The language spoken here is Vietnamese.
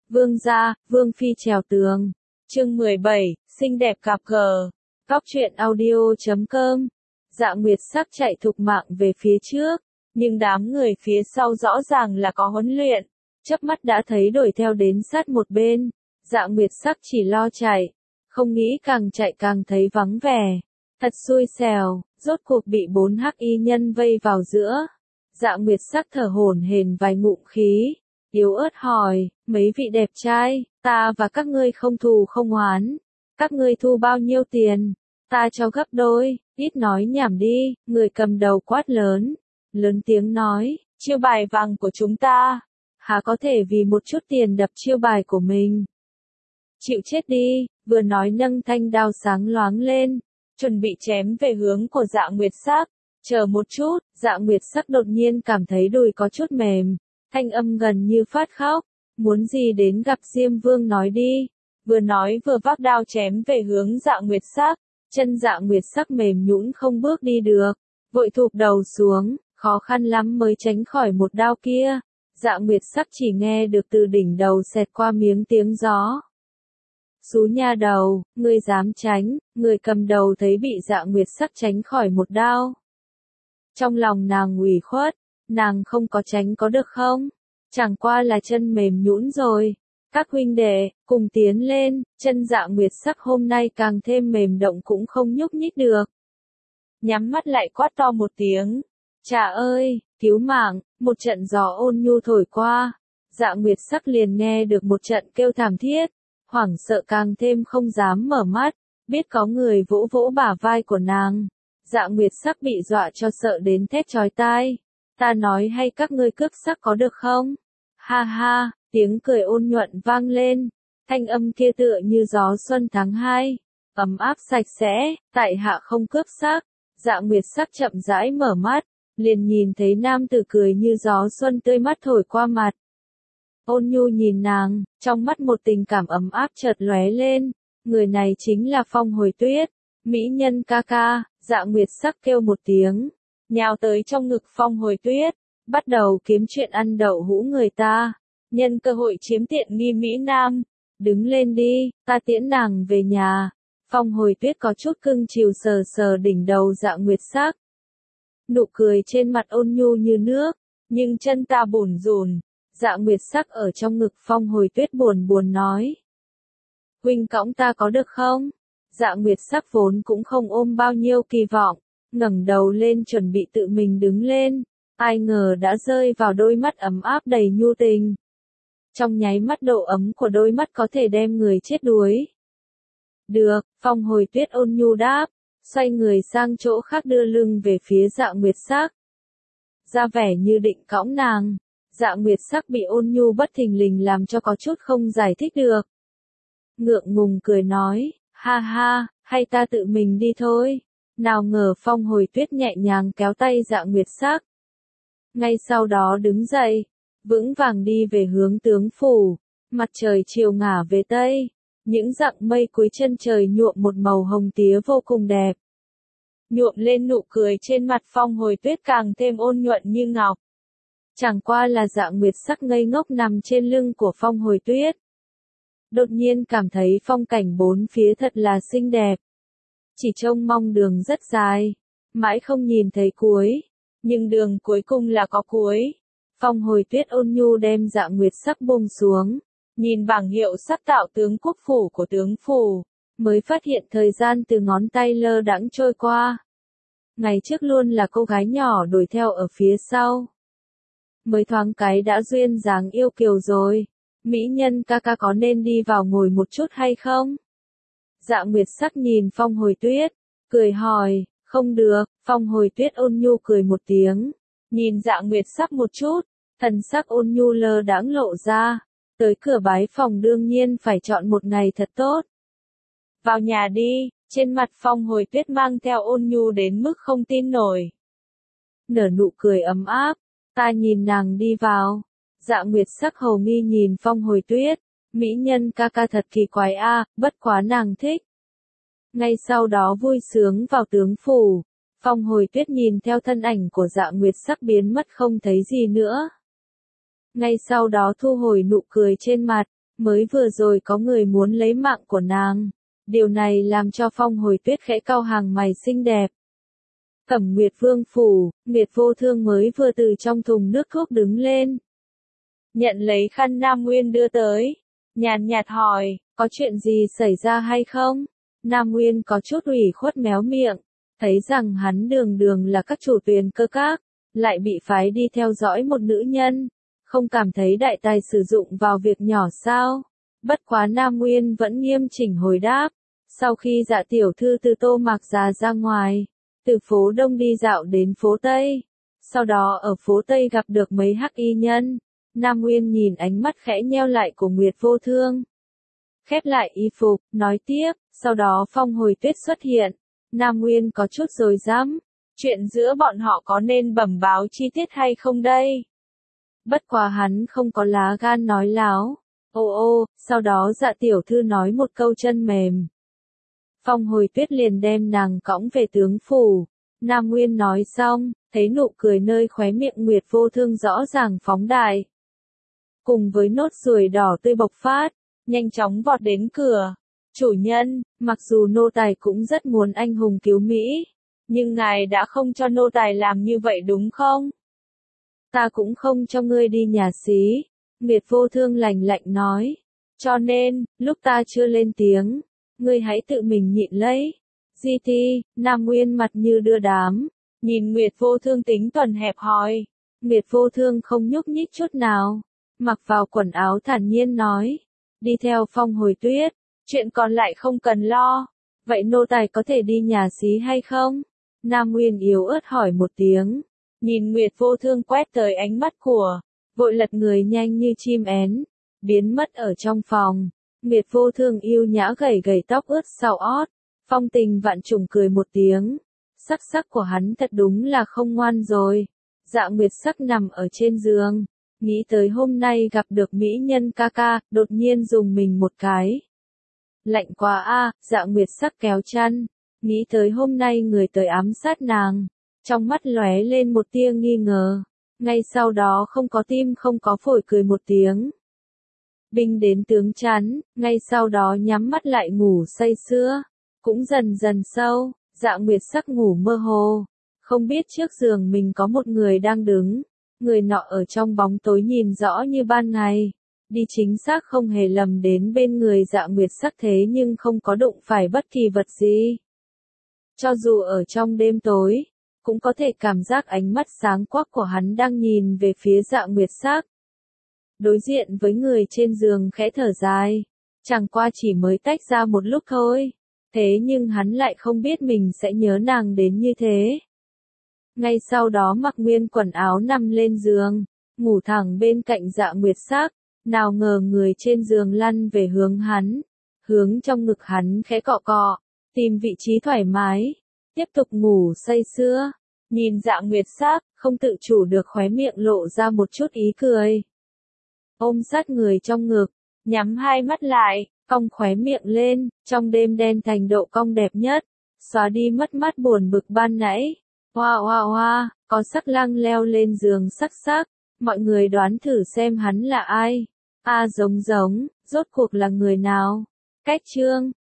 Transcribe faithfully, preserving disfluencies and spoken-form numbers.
Vương gia, Vương phi trèo tường. Chương mười bảy, xinh đẹp cặp cờ. Góc truyện audio chấm com. Dạ Nguyệt Sắc chạy thục mạng về phía trước, nhưng đám người phía sau rõ ràng là có huấn luyện, chớp mắt đã thấy đuổi theo đến sát một bên. Dạ Nguyệt Sắc chỉ lo chạy, không nghĩ càng chạy càng thấy vắng vẻ. Thật xui xẻo, rốt cuộc bị bốn hắc y nhân vây vào giữa. Dạ Nguyệt Sắc thở hổn hển vài ngụm khí, yếu ớt hỏi, mấy vị đẹp trai, ta và các ngươi không thù không oán, các ngươi thu bao nhiêu tiền, ta cho gấp đôi, ít nói nhảm đi, người cầm đầu quát lớn, lớn tiếng nói, chiêu bài vàng của chúng ta, há có thể vì một chút tiền đập chiêu bài của mình. Chịu chết đi, vừa nói nâng thanh đao sáng loáng lên, chuẩn bị chém về hướng của Dạ Nguyệt Sắc. Chờ một chút, Dạ Nguyệt Sắc đột nhiên cảm thấy đùi có chút mềm, thanh âm gần như phát khóc, muốn gì đến gặp Diêm Vương nói đi, vừa nói vừa vác đao chém về hướng Dạ Nguyệt Sắc, chân Dạ Nguyệt Sắc mềm nhũn không bước đi được, vội thụp đầu xuống, khó khăn lắm mới tránh khỏi một đao kia. Dạ Nguyệt Sắc chỉ nghe được từ đỉnh đầu xẹt qua miếng tiếng gió. Xú nha đầu, ngươi dám tránh, người cầm đầu thấy bị Dạ Nguyệt Sắc tránh khỏi một đao. Trong lòng nàng ủy khuất, nàng không có tránh có được không? Chẳng qua là chân mềm nhũn rồi. Các huynh đệ, cùng tiến lên, chân Dạ Nguyệt Sắc hôm nay càng thêm mềm động cũng không nhúc nhích được. Nhắm mắt lại quát to một tiếng. Chà ơi, cứu mạng, một trận gió ôn nhu thổi qua. Dạ Nguyệt Sắc liền nghe được một trận kêu thảm thiết. Hoảng sợ càng thêm không dám mở mắt, biết có người vỗ vỗ bả vai của nàng. Dạ Nguyệt Sắc bị dọa cho sợ đến thét chói tai. Ta nói hay các ngươi cướp sắc có được không? Ha ha, tiếng cười ôn nhuận vang lên. Thanh âm kia tựa như gió xuân tháng hai, ấm áp sạch sẽ, tại hạ không cướp sắc. Dạ Nguyệt Sắc chậm rãi mở mắt, liền nhìn thấy nam tử cười như gió xuân tươi mắt thổi qua mặt. Ôn nhu nhìn nàng, trong mắt một tình cảm ấm áp chợt lóe lên, người này chính là Phong Hồi Tuyết, mỹ nhân ca ca. Dạ Nguyệt Sắc kêu một tiếng, nhào tới trong ngực Phong Hồi Tuyết, bắt đầu kiếm chuyện ăn đậu hũ người ta, nhân cơ hội chiếm tiện nghi Mỹ Nam, đứng lên đi, ta tiễn nàng về nhà. Phong Hồi Tuyết có chút cưng chiều sờ sờ đỉnh đầu Dạ Nguyệt Sắc. Nụ cười trên mặt ôn nhu như nước, nhưng chân ta bủn rủn. Dạ Nguyệt Sắc ở trong ngực Phong Hồi Tuyết buồn buồn nói. Huynh cõng ta có được không? Dạ Nguyệt Sắc vốn cũng không ôm bao nhiêu kỳ vọng, ngẩng đầu lên chuẩn bị tự mình đứng lên, ai ngờ đã rơi vào đôi mắt ấm áp đầy nhu tình. Trong nháy mắt độ ấm của đôi mắt có thể đem người chết đuối. Được, Phong Hồi Tuyết ôn nhu đáp, xoay người sang chỗ khác đưa lưng về phía Dạ Nguyệt Sắc. Ra vẻ như định cõng nàng. Dạ Nguyệt Sắc bị ôn nhu bất thình lình làm cho có chút không giải thích được. Ngượng ngùng cười nói, ha ha, hay ta tự mình đi thôi. Nào ngờ Phong Hồi Tuyết nhẹ nhàng kéo tay Dạ Nguyệt Sắc. Ngay sau đó đứng dậy, vững vàng đi về hướng tướng phủ. Mặt trời chiều ngả về tây, những dặng mây cuối chân trời nhuộm một màu hồng tía vô cùng đẹp. Nhuộm lên nụ cười trên mặt Phong Hồi Tuyết càng thêm ôn nhuận như ngọc. Chẳng qua là Dạ Nguyệt Sắc ngây ngốc nằm trên lưng của Phong Hồi Tuyết. Đột nhiên cảm thấy phong cảnh bốn phía thật là xinh đẹp. Chỉ trông mong đường rất dài, mãi không nhìn thấy cuối, nhưng đường cuối cùng là có cuối. Phong Hồi Tuyết ôn nhu đem Dạ Nguyệt Sắc buông xuống, nhìn bảng hiệu sắc tạo tướng quốc phủ của tướng phủ, mới phát hiện thời gian từ ngón tay lơ đãng trôi qua. Ngày trước luôn là cô gái nhỏ đuổi theo ở phía sau. Mới thoáng cái đã duyên dáng yêu kiều rồi. Mỹ nhân ca ca có nên đi vào ngồi một chút hay không? Dạ Nguyệt Sắc nhìn Phong Hồi Tuyết, cười hỏi, không được. Phong Hồi Tuyết ôn nhu cười một tiếng, nhìn Dạ Nguyệt Sắc một chút, thần sắc ôn nhu lơ đãng lộ ra, tới cửa bái phòng đương nhiên phải chọn một ngày thật tốt. Vào nhà đi, trên mặt Phong Hồi Tuyết mang theo ôn nhu đến mức không tin nổi. Nở nụ cười ấm áp, ta nhìn nàng đi vào. Dạ Nguyệt Sắc hầu nghi nhìn Phong Hồi Tuyết, mỹ nhân ca ca thật kỳ quái a, à, bất quá nàng thích. Ngay sau đó vui sướng vào tướng phủ, Phong Hồi Tuyết nhìn theo thân ảnh của Dạ Nguyệt Sắc biến mất không thấy gì nữa. Ngay sau đó thu hồi nụ cười trên mặt, mới vừa rồi có người muốn lấy mạng của nàng. Điều này làm cho Phong Hồi Tuyết khẽ cau hàng mày xinh đẹp. Cẩm Nguyệt Vương phủ, Nguyệt Vô Thương mới vừa từ trong thùng nước thuốc đứng lên. Nhận lấy khăn Nam Nguyên đưa tới. Nhàn nhạt hỏi, có chuyện gì xảy ra hay không? Nam Nguyên có chút ủy khuất méo miệng. Thấy rằng hắn đường đường là các chủ Tuyền Cơ Các, lại bị phái đi theo dõi một nữ nhân. Không cảm thấy đại tài sử dụng vào việc nhỏ sao? Bất quá Nam Nguyên vẫn nghiêm chỉnh hồi đáp. Sau khi Dạ tiểu thư từ Tô Mạc Già ra ngoài, từ phố Đông đi dạo đến phố Tây, sau đó ở phố Tây gặp được mấy hắc y nhân, Nam Nguyên nhìn ánh mắt khẽ nheo lại của Nguyệt Vô Thương. Khép lại y phục, nói tiếp, sau đó Phong Hồi Tuyết xuất hiện, Nam Nguyên có chút rối rắm, chuyện giữa bọn họ có nên bẩm báo chi tiết hay không đây? Bất quá hắn không có lá gan nói láo. Ô ô, sau đó Dạ tiểu thư nói một câu chân mềm. Phong Hồi Tuyết liền đem nàng cõng về tướng phủ. Nam Nguyên nói xong, thấy nụ cười nơi khóe miệng Nguyệt Vô Thương rõ ràng phóng đại. Cùng với nốt ruồi đỏ tươi bộc phát, nhanh chóng vọt đến cửa. Chủ nhân, mặc dù nô tài cũng rất muốn anh hùng cứu Mỹ, nhưng ngài đã không cho nô tài làm như vậy đúng không? Ta cũng không cho ngươi đi nhà xí. Nguyệt Vô Thương lạnh lạnh nói. Cho nên, lúc ta chưa lên tiếng, ngươi hãy tự mình nhịn lấy. Di Ti, Nam Nguyên mặt như đưa đám, nhìn Nguyệt Vô Thương tính tuần hẹp hòi. Nguyệt Vô Thương không nhúc nhích chút nào, mặc vào quần áo thản nhiên nói. Đi theo Phong Hồi Tuyết, chuyện còn lại không cần lo. Vậy nô tài có thể đi nhà xí hay không? Nam Nguyên yếu ớt hỏi một tiếng. Nhìn Nguyệt Vô Thương quét tới ánh mắt của, vội lật người nhanh như chim én, biến mất ở trong phòng. Nguyệt Vô Thương yêu nhã gầy gầy tóc ướt sau ót, Phong Tình Vạn Trùng cười một tiếng. Sắc sắc của hắn thật đúng là không ngoan rồi. Dạ Nguyệt Sắc nằm ở trên giường, nghĩ tới hôm nay gặp được mỹ nhân ca ca, đột nhiên dùng mình một cái. Lạnh quá a, Dạ Nguyệt Sắc kéo chăn, nghĩ tới hôm nay người tới ám sát nàng, trong mắt lóe lên một tia nghi ngờ. Ngay sau đó không có tim không có phổi cười một tiếng. Binh đến tướng chắn, ngay sau đó nhắm mắt lại ngủ say sưa, cũng dần dần sâu, Dạ Nguyệt Sắc ngủ mơ hồ, không biết trước giường mình có một người đang đứng, người nọ ở trong bóng tối nhìn rõ như ban ngày, đi chính xác không hề lầm đến bên người Dạ Nguyệt Sắc thế nhưng không có đụng phải bất kỳ vật gì. Cho dù ở trong đêm tối, cũng có thể cảm giác ánh mắt sáng quắc của hắn đang nhìn về phía Dạ Nguyệt Sắc. Đối diện với người trên giường khẽ thở dài, chẳng qua chỉ mới tách ra một lúc thôi, thế nhưng hắn lại không biết mình sẽ nhớ nàng đến như thế. Ngay sau đó mặc nguyên quần áo nằm lên giường, ngủ thẳng bên cạnh Dạ Nguyệt Sắc, nào ngờ người trên giường lăn về hướng hắn, hướng trong ngực hắn khẽ cọ cọ, tìm vị trí thoải mái, tiếp tục ngủ say sưa. Nhìn Dạ Nguyệt Sắc, không tự chủ được khóe miệng lộ ra một chút ý cười. Ôm sát người trong ngực, nhắm hai mắt lại, cong khóe miệng lên, trong đêm đen thành độ cong đẹp nhất, xóa đi mất mát buồn bực ban nãy. Hoa hoa hoa, có Sắc Lang leo lên giường Sắc Sắc, mọi người đoán thử xem hắn là ai. A giống giống, rốt cuộc là người nào? Cách chương